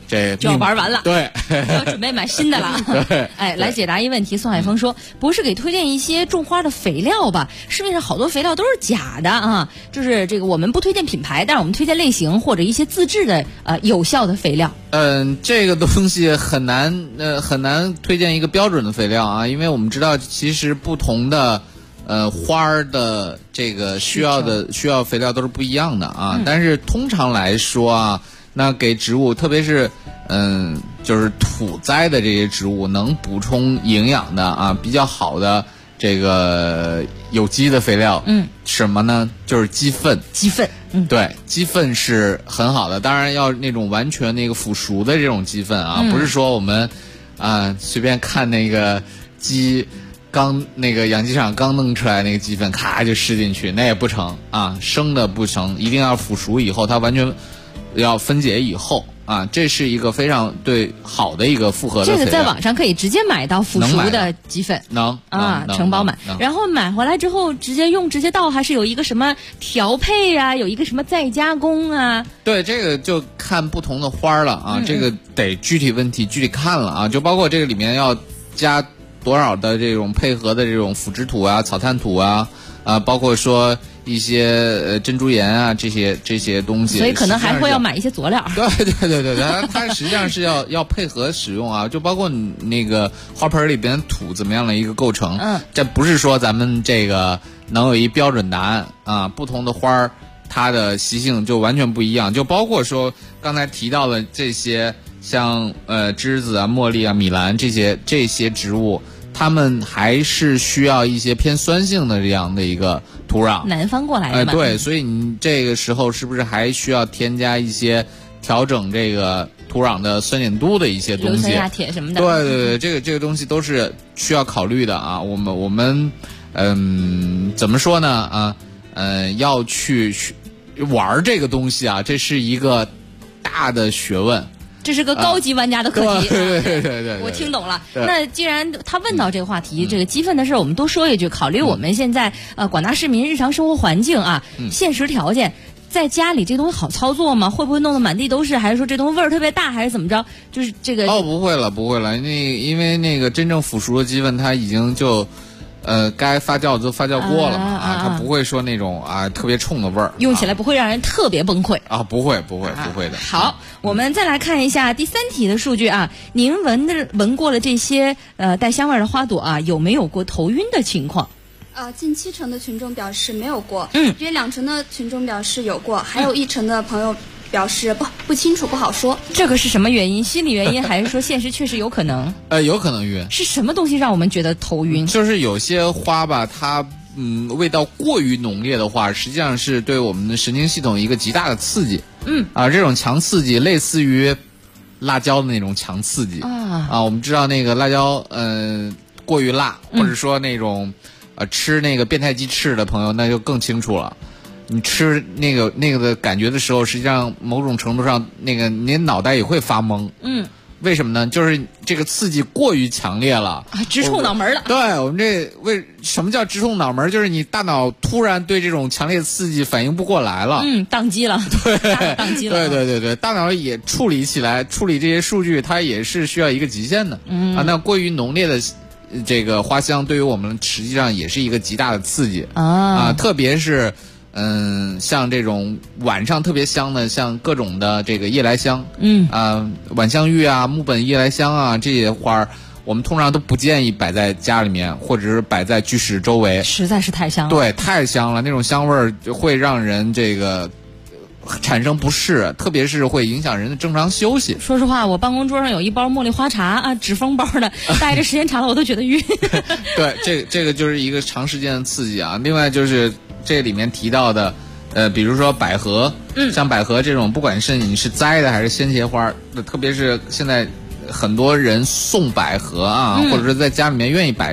这就要玩完了， 对， 要准备买新的了。 对， 哎，来解答一问题。宋海峰说，不是给推荐一些种花的肥料吧？市面上好多肥料都是假的啊，就是这个我们不推荐品牌，但是我们推荐类型或者一些自制的有效的肥料。 这个东西很难推荐一个标准的肥料啊，因为我们知道其实不同的花儿的这个需要肥料都是不一样的啊。但是通常来说啊，那给植物，特别是就是土栽的这些植物，能补充营养的啊，比较好的这个有机的肥料，什么呢？就是鸡粪。 鸡粪， 对，鸡粪是很好的，当然要那种完全那个腐熟的这种鸡粪啊，不是说我们随便看那个鸡刚那个养鸡场刚弄出来那个鸡粪，咔就施进去，那也不成啊，生的不成，一定要腐熟以后，它完全要分解以后啊，这是一个非常好的一个复合的肥料。 这个在网上可以直接买到腐熟的鸡粪， 能承包买。然后买回来之后直接倒，还是有一个什么调配啊，有一个什么再加工啊？ 对，这个就看不同的花了啊，这个得具体问题具体看了啊，就包括这个里面要加多少的这种配合的这种腐殖土啊、草炭土啊，包括说一些珍珠岩啊这些东西， 所以可能还会要买一些佐料。 对，它实际上是要配合使用啊，就包括你那个花盆里边土怎么样的一个构成，这不是说咱们这个能有一标准答案啊，不同的花儿它的习性就完全不一样，就包括说刚才提到的这些像栀子啊、茉莉啊、米兰这些植物，它们还是需要一些偏酸性的这样的一个土壤， 南方过来的嘛。 对，所以你这个时候是不是还需要添加一些调整这个土壤的酸碱度的一些东西？ 硫酸亚铁什么的。 对，这个东西都是需要考虑的啊。我们怎么说呢要去玩这个东西啊，这是一个大的学问。 这是个高级玩家的课题。 对， 我听懂了。那既然他问到这个话题，这个鸡粪的事儿，我们多说一句。考虑我们现在广大市民日常生活环境啊，现实条件，在家里这东西好操作吗？会不会弄得满地都是？还是说这东西味儿特别大？还是怎么着？就是这个不会了。因为那个真正腐熟的鸡粪，它已经就该发酵都发酵过了嘛它不会说那种特别冲的味儿， 用起来不会让人特别崩溃不会的。 好，我们再来看一下第3题的数据啊，您闻过了这些带香味的花朵啊，有没有过头晕的情况？ 近70%的群众表示没有过，约2成的群众表示有过，还有1成的朋友表示不清楚，不好说。 这个是什么原因？心理原因还是说现实确实有可能？ 有可能晕。 是什么东西让我们觉得头晕？ 就是有些花吧，它味道过于浓烈的话，实际上是对我们的神经系统一个极大的刺激。这种强刺激类似于辣椒的那种强刺激我们知道那个辣椒过于辣，或者说那种吃那个变态鸡翅的朋友那就更清楚了。你吃那个的感觉的时候，实际上某种程度上那个你脑袋也会发懵。为什么呢？就是这个刺激过于强烈了直冲脑门了。 对，我们什么叫直冲脑门？就是你大脑突然对这种强烈刺激反应不过来了， 宕机了。对，宕机了。 对，大脑也处理这些数据，它也是需要一个极限的。那过于浓烈的这个花香对于我们实际上也是一个极大的刺激特别是像这种晚上特别香的，像各种的这个夜来香，晚香玉啊、木本夜来香啊这些花儿，我们通常都不建议摆在家里面，或者是摆在居室周围， 实在是太香了。 对，太香了，那种香味儿会让人这个产生不适，特别是会影响人的正常休息。 说实话，我办公桌上有一包茉莉花茶纸封包的，待着时间长了我都觉得晕。 对，这个就是一个长时间的刺激啊。另外就是这里面提到的比如说百合，像百合这种，不管是你是栽的还是鲜茄花，特别是现在很多人送百合或者是在家里面愿意摆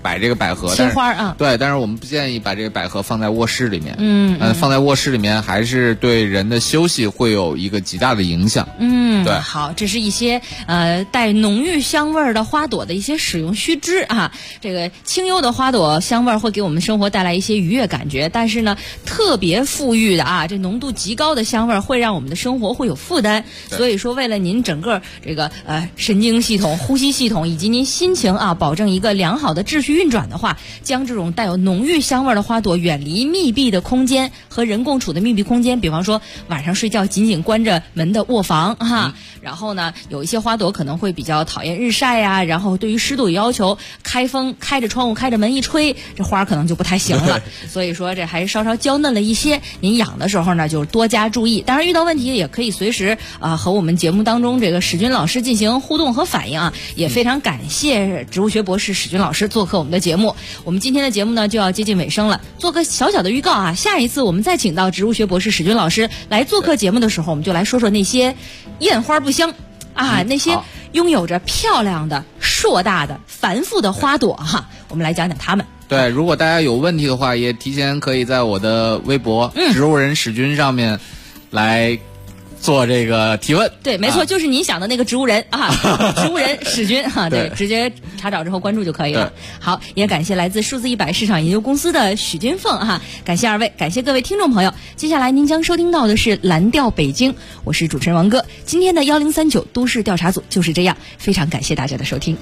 摆这个百合， 鲜花啊， 对，但是我们不建议把这个百合放在卧室里面，放在卧室里面还是对人的休息会有一个极大的影响。对， 好，这是一些带浓郁香味的花朵的一些使用须知啊。这个清幽的花朵香味会给我们生活带来一些愉悦感觉，但是呢，特别馥郁的这浓度极高的香味会让我们的生活会有负担。所以说，为了您整个这个神经系统、呼吸系统以及您心情保证一个良好的秩序运转的话，将这种带有浓郁香味的花朵远离密闭的空间和人共处的密闭空间，比方说晚上睡觉紧紧关着门的卧房然后呢，有一些花朵可能会比较讨厌日晒呀，然后对于湿度有要求，开风开着窗户开着门一吹，这花可能就不太行了。所以说这还是稍稍娇嫩了一些，您养的时候呢就多加注意。当然遇到问题也可以随时和我们节目当中这个史军老师进行互动和反映也非常感谢植物学博士史军老师做客我们的节目。我们今天的节目呢就要接近尾声了，做个小小的预告下一次我们再请到植物学博士史军老师来做客节目的时候，我们就来说说那些艳花不香那些拥有着漂亮的、硕大的、繁复的花朵我们来讲讲它们。 对，如果大家有问题的话，也提前可以在我的微博植物人史军上面来做这个提问。 对，没错，就是您想的那个植物人植物人史军对，直接查找之后关注就可以了。好，也感谢来自数字100市场研究公司的许金凤感谢二位，感谢各位听众朋友。接下来您将收听到的是蓝调北京，我是主持人王哥。今天的1039都市调查组就是这样，非常感谢大家的收听。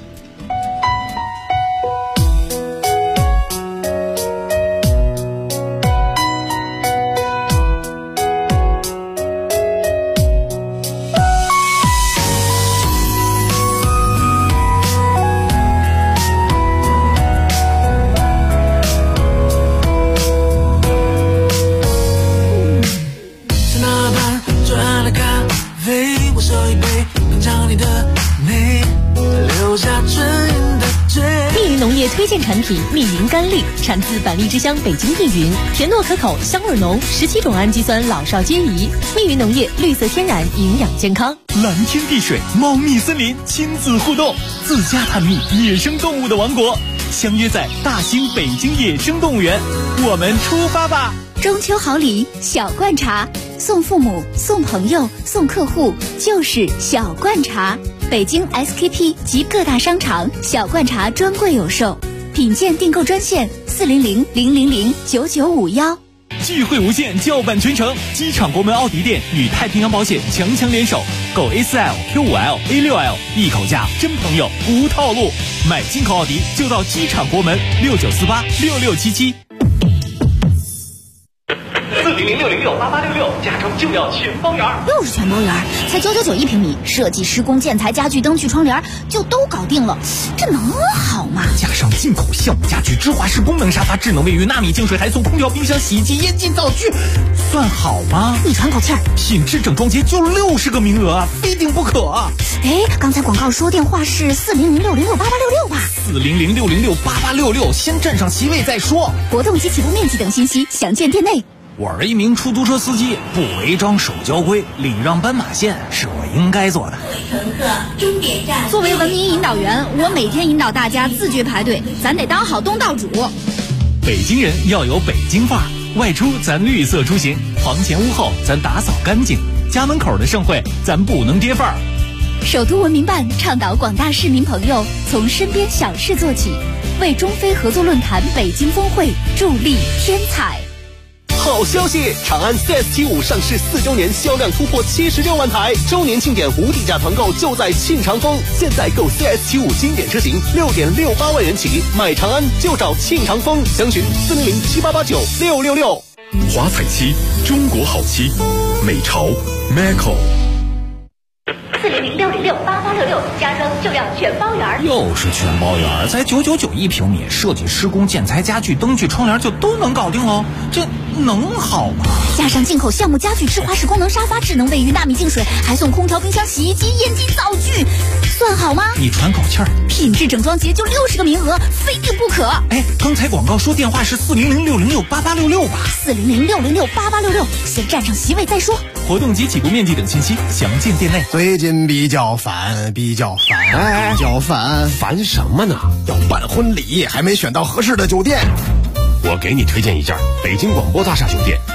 推荐产品密云甘栗，产自板栗之乡北京密云，甜糯可口，香味浓，17种氨基酸老少皆宜。密云农业，绿色天然，营养健康。 蓝天碧水，猫蜜森林，亲子互动，自家探秘野生动物的王国，相约在大兴北京野生动物园，我们出发吧！ 中秋好礼，小罐茶，送父母、送朋友、送客户，就是小罐茶。北京 SKP 及各大商场小罐茶专柜有售，品鉴订购专线400-000-9951。 聚会无限，叫板全城，机场国门奥迪店与太平洋保险强联手，购 A4L、Q5L、A6L， 一口价真朋友不套路，买进口奥迪就到机场国门69486677。 400-606-8866，加州就要全包圆， 又是全包圆，才999一平米，设计、施工、建材、家具、灯具、窗帘就都搞定了，这能好吗？ 加上进口橡木家具、芝华士功能沙发、智能卫浴、纳米净水，还送空调、冰箱、洗衣机、烟机、灶具，算好吗？ 你喘口气儿， 品质整装节就60个名额，非订不可。 刚才广告说电话是400-606-8866吧 ？400-606-8866，先占上席位再说。 活动及起步面积等信息详见店内。 我是一名出租车司机，不违章守交规，礼让斑马线是我应该做的。 乘客，终点站。作为文明引导员，我每天引导大家自觉排队，咱得当好东道主。 北京人要有北京范儿，外出咱绿色出行，房前屋后咱打扫干净，家门口的盛会咱不能跌范儿。 首都文明办倡导广大市民朋友从身边小事做起，为中非合作论坛北京峰会助力添彩。 好消息！长安 CS75 上市4周年，销量突破76万台，周年庆典无底价团购就在庆长峰。现在购 CS75 经典车型6.68万元起，买长安就找庆长峰，详询400-7889-666。 华彩漆，中国好漆，美潮 Macco。 400-606-8866，家装就要全包圆。 又是全包圆，才999一平米，设计、施工、建材、家具、灯具、窗帘就都能搞定喽，这能好吗？ 加上进口橡木家具、芝华士功能沙发、智能卫浴、纳米净水，还送空调、冰箱、洗衣机、烟机、灶具，算好吗？ 你喘口气儿。 品质整装节就60个名额，非订不可。 刚才广告说电话是400-606-8866吧 ？400-606-8866，先占上席位再说。 活动及起步面积等信息详见店内。 最近比较烦。 烦什么呢？ 要办婚礼还没选到合适的酒店。 我给你推荐一家北京广播大厦酒店。